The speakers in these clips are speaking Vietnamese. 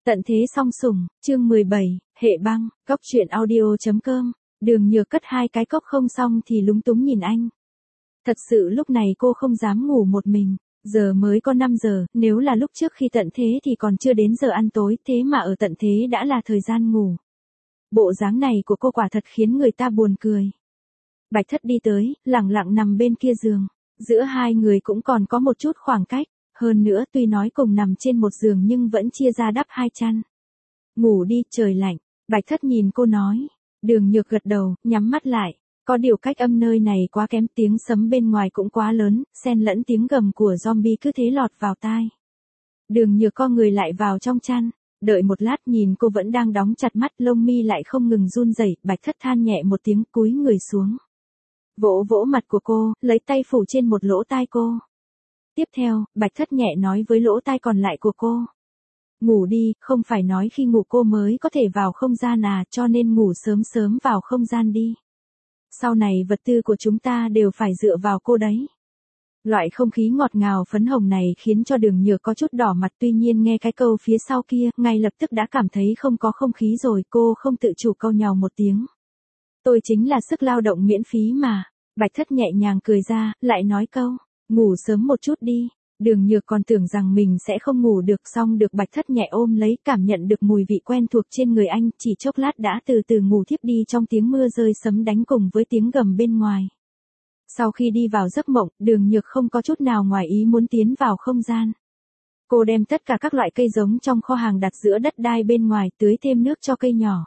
Tận thế song sủng, chương 17, hệ băng, cốc truyện audio.com, Đường Nhược cất hai cái cốc không xong thì lúng túng nhìn anh. Thật sự lúc này cô không dám ngủ một mình, giờ mới có 5 giờ, nếu là lúc trước khi tận thế thì còn chưa đến giờ ăn tối, thế mà ở tận thế đã là thời gian ngủ. Bộ dáng này của cô quả thật khiến người ta buồn cười. Bạch Thất đi tới, lẳng lặng nằm bên kia giường, giữa hai người cũng còn có một chút khoảng cách. Hơn nữa tuy nói cùng nằm trên một giường nhưng vẫn chia ra đắp hai chăn. Ngủ đi, trời lạnh. Bạch Thất nhìn cô nói. Đường Nhược gật đầu, nhắm mắt lại. Có điều cách âm nơi này quá kém, tiếng sấm bên ngoài cũng quá lớn, xen lẫn tiếng gầm của zombie cứ thế lọt vào tai. Đường Nhược co người lại vào trong chăn. Đợi một lát nhìn cô vẫn đang đóng chặt mắt, lông mi lại không ngừng run rẩy. Bạch Thất than nhẹ một tiếng, cúi người xuống. Vỗ vỗ mặt của cô, lấy tay phủ trên một lỗ tai cô. Tiếp theo, Bạch Thất nhẹ nói với lỗ tai còn lại của cô. Ngủ đi, không phải nói khi ngủ cô mới có thể vào không gian à, cho nên ngủ sớm sớm vào không gian đi. Sau này vật tư của chúng ta đều phải dựa vào cô đấy. Loại không khí ngọt ngào phấn hồng này khiến cho Đường Nhược có chút đỏ mặt, tuy nhiên nghe cái câu phía sau kia, ngay lập tức đã cảm thấy không có không khí rồi, cô không tự chủ câu nhàu một tiếng. Tôi chính là sức lao động miễn phí mà. Bạch Thất nhẹ nhàng cười ra, lại nói câu. Ngủ sớm một chút đi. Đường Nhược còn tưởng rằng mình sẽ không ngủ được, xong được Bạch Thất nhẹ ôm lấy, cảm nhận được mùi vị quen thuộc trên người anh, chỉ chốc lát đã từ từ ngủ thiếp đi trong tiếng mưa rơi sấm đánh cùng với tiếng gầm bên ngoài. Sau khi đi vào giấc mộng, Đường Nhược không có chút nào ngoài ý muốn tiến vào không gian. Cô đem tất cả các loại cây giống trong kho hàng đặt giữa đất đai bên ngoài, tưới thêm nước cho cây nhỏ.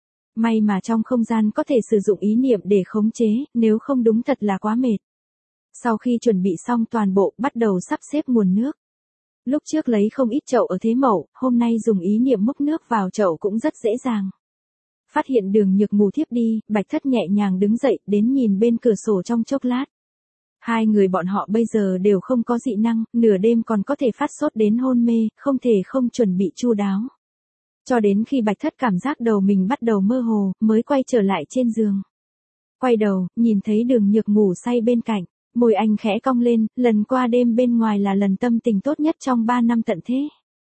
May mà trong không gian có thể sử dụng ý niệm để khống chế, nếu không đúng thật là quá mệt. Sau khi chuẩn bị xong toàn bộ, bắt đầu sắp xếp nguồn nước. Lúc trước lấy không ít chậu ở thế mẫu, hôm nay dùng ý niệm múc nước vào chậu cũng rất dễ dàng. Phát hiện Đường Nhược ngủ thiếp đi, Bạch Thất nhẹ nhàng đứng dậy, đến nhìn bên cửa sổ trong chốc lát. Hai người bọn họ bây giờ đều không có dị năng, nửa đêm còn có thể phát sốt đến hôn mê, không thể không chuẩn bị chu đáo. Cho đến khi Bạch Thất cảm giác đầu mình bắt đầu mơ hồ, mới quay trở lại trên giường. Quay đầu, nhìn thấy Đường Nhược ngủ say bên cạnh. Môi anh khẽ cong lên, lần qua đêm bên ngoài là lần tâm tình tốt nhất trong 3 năm tận thế.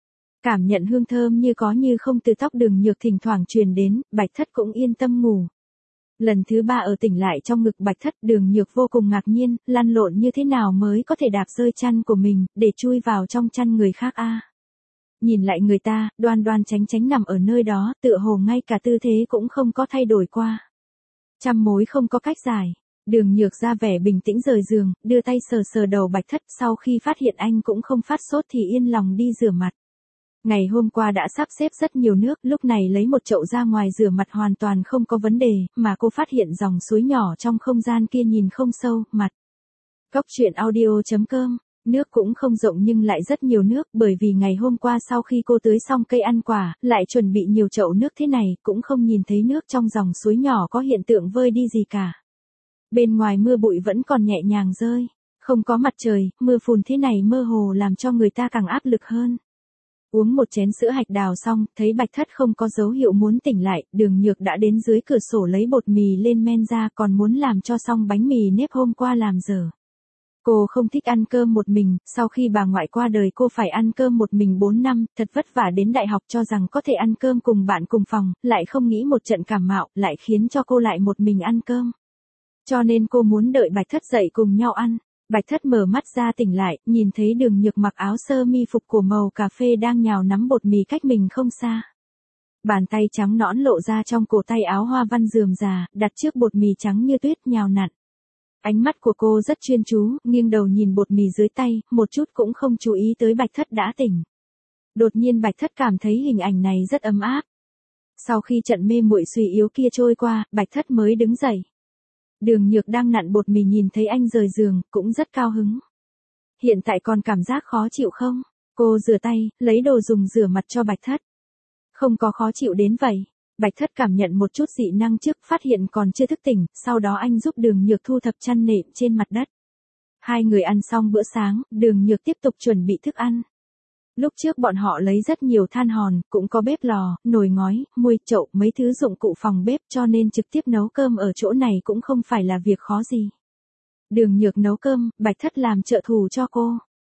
Cảm nhận hương thơm như có như không từ tóc Đường Nhược thỉnh thoảng truyền đến, Bạch Thất cũng yên tâm ngủ. Lần thứ 3 ở tỉnh lại trong ngực Bạch Thất, Đường Nhược vô cùng ngạc nhiên, lăn lộn như thế nào mới có thể đạp rơi chăn của mình, để chui vào trong chăn người khác a. Nhìn lại người ta, đoan đoan chánh chánh nằm ở nơi đó, tựa hồ ngay cả tư thế cũng không có thay đổi qua. Trăm mối không có cách giải. Đường Nhược ra vẻ bình tĩnh rời giường, đưa tay sờ sờ đầu Bạch Thất, sau khi phát hiện anh cũng không phát sốt thì yên lòng đi rửa mặt. Ngày hôm qua đã sắp xếp rất nhiều nước, lúc này lấy một chậu ra ngoài rửa mặt hoàn toàn không có vấn đề, mà cô phát hiện dòng suối nhỏ trong không gian kia nhìn không sâu, mặt. Cốc truyện audio.com, nước cũng không rộng nhưng lại rất nhiều nước, bởi vì ngày hôm qua sau khi cô tưới xong cây ăn quả, lại chuẩn bị nhiều chậu nước thế này, cũng không nhìn thấy nước trong dòng suối nhỏ có hiện tượng vơi đi gì cả. Bên ngoài mưa bụi vẫn còn nhẹ nhàng rơi, không có mặt trời, mưa phùn thế này mơ hồ làm cho người ta càng áp lực hơn. Uống một chén sữa hạch đào xong, thấy Bạch Thất không có dấu hiệu muốn tỉnh lại, Đường Nhược đã đến dưới cửa sổ lấy bột mì lên men ra, còn muốn làm cho xong bánh mì nếp hôm qua làm dở. Cô không thích ăn cơm một mình, sau khi bà ngoại qua đời cô phải ăn cơm một mình 4 năm, thật vất vả đến đại học cho rằng có thể ăn cơm cùng bạn cùng phòng, lại không nghĩ một trận cảm mạo, lại khiến cho cô lại một mình ăn cơm. Cho nên cô muốn đợi Bạch Thất dậy cùng nhau ăn. Bạch Thất mở mắt ra tỉnh lại, nhìn thấy Đường Nhược mặc áo sơ mi phục của màu cà phê đang nhào nắm bột mì cách mình không xa. Bàn tay trắng nõn lộ ra trong cổ tay áo hoa văn rườm rà, đặt trước bột mì trắng như tuyết nhào nặn. Ánh mắt của cô rất chuyên chú, nghiêng đầu nhìn bột mì dưới tay, một chút cũng không chú ý tới Bạch Thất đã tỉnh. Đột nhiên Bạch Thất cảm thấy hình ảnh này rất ấm áp. Sau khi trận mê muội suy yếu kia trôi qua, Bạch Thất mới đứng dậy. Đường Nhược đang nặn bột mì nhìn thấy anh rời giường, cũng rất cao hứng. Hiện tại còn cảm giác khó chịu không? Cô rửa tay, lấy đồ dùng rửa mặt cho Bạch Thất. Không có khó chịu đến vậy. Bạch Thất cảm nhận một chút dị năng trước, phát hiện còn chưa thức tỉnh, sau đó anh giúp Đường Nhược thu thập chăn nệm trên mặt đất. Hai người ăn xong bữa sáng, Đường Nhược tiếp tục chuẩn bị thức ăn. Lúc trước bọn họ lấy rất nhiều than hòn, cũng có bếp lò, nồi ngói, muôi, chậu, mấy thứ dụng cụ phòng bếp, cho nên trực tiếp nấu cơm ở chỗ này cũng không phải là việc khó gì. Đường Nhược nấu cơm, Bạch Thất làm trợ thủ cho cô.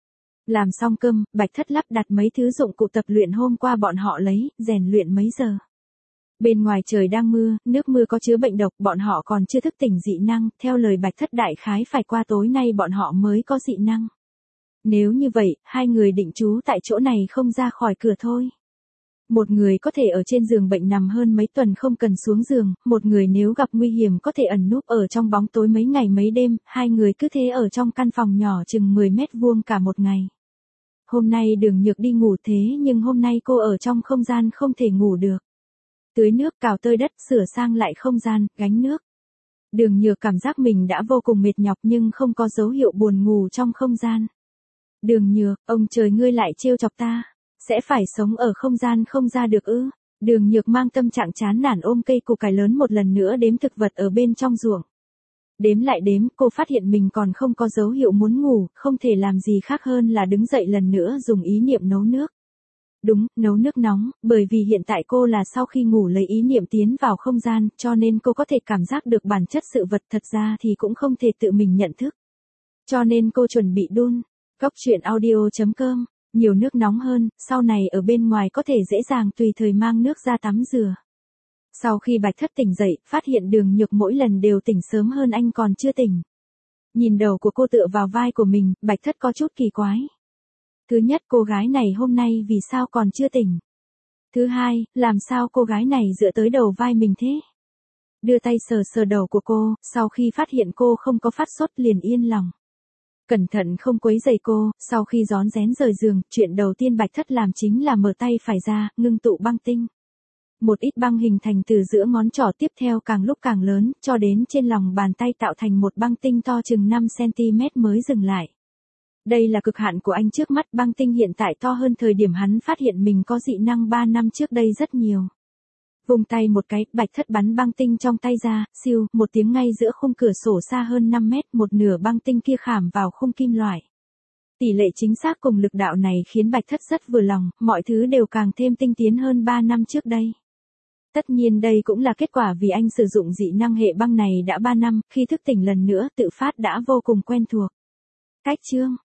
Làm xong cơm, Bạch Thất lắp đặt mấy thứ dụng cụ tập luyện hôm qua bọn họ lấy, rèn luyện mấy giờ. Bên ngoài trời đang mưa, nước mưa có chứa bệnh độc, bọn họ còn chưa thức tỉnh dị năng, theo lời Bạch Thất đại khái phải qua tối nay bọn họ mới có dị năng. Nếu như vậy, hai người định trú tại chỗ này không ra khỏi cửa thôi. Một người có thể ở trên giường bệnh nằm hơn mấy tuần không cần xuống giường, một người nếu gặp nguy hiểm có thể ẩn núp ở trong bóng tối mấy ngày mấy đêm, hai người cứ thế ở trong căn phòng nhỏ chừng 10 mét vuông cả một ngày. Hôm nay Đường Nhược đi ngủ thế nhưng hôm nay cô ở trong không gian không thể ngủ được. Tưới nước, cào tơi đất, sửa sang lại không gian, gánh nước. Đường Nhược cảm giác mình đã vô cùng mệt nhọc nhưng không có dấu hiệu buồn ngủ trong không gian. Đường Nhược, ông trời ngươi lại trêu chọc ta. Sẽ phải sống ở không gian không ra được ư? Đường Nhược mang tâm trạng chán nản ôm cây củ cải lớn một lần nữa đếm thực vật ở bên trong ruộng. Đếm lại đếm, cô phát hiện mình còn không có dấu hiệu muốn ngủ, không thể làm gì khác hơn là đứng dậy lần nữa dùng ý niệm nấu nước. Đúng, nấu nước nóng, bởi vì hiện tại cô là sau khi ngủ lấy ý niệm tiến vào không gian, cho nên cô có thể cảm giác được bản chất sự vật, thật ra thì cũng không thể tự mình nhận thức. Cho nên cô chuẩn bị đun. Cóc truyện audio.com, nhiều nước nóng hơn, sau này ở bên ngoài có thể dễ dàng tùy thời mang nước ra tắm rửa. Sau khi Bạch Thất tỉnh dậy, phát hiện Đường Nhược mỗi lần đều tỉnh sớm hơn anh còn chưa tỉnh. Nhìn đầu của cô tựa vào vai của mình, Bạch Thất có chút kỳ quái. Thứ nhất, cô gái này hôm nay vì sao còn chưa tỉnh? Thứ hai, làm sao cô gái này dựa tới đầu vai mình thế? Đưa tay sờ sờ đầu của cô, sau khi phát hiện cô không có phát sốt liền yên lòng. Cẩn thận không quấy rầy cô, sau khi rón rén rời giường, chuyện đầu tiên Bạch Thất làm chính là mở tay phải ra, ngưng tụ băng tinh. Một ít băng hình thành từ giữa ngón trỏ tiếp theo càng lúc càng lớn, cho đến trên lòng bàn tay tạo thành một băng tinh to chừng 5 cm mới dừng lại. Đây là cực hạn của anh trước mắt, băng tinh hiện tại to hơn thời điểm hắn phát hiện mình có dị năng 3 năm trước đây rất nhiều. Vùng tay một cái, Bạch Thất bắn băng tinh trong tay ra, siêu, một tiếng ngay giữa khung cửa sổ xa hơn 5 mét, một nửa băng tinh kia khảm vào khung kim loại. Tỷ lệ chính xác cùng lực đạo này khiến Bạch Thất rất vừa lòng, mọi thứ đều càng thêm tinh tiến hơn 3 năm trước đây. Tất nhiên đây cũng là kết quả vì anh sử dụng dị năng hệ băng này đã 3 năm, khi thức tỉnh lần nữa tự phát đã vô cùng quen thuộc. Cách chương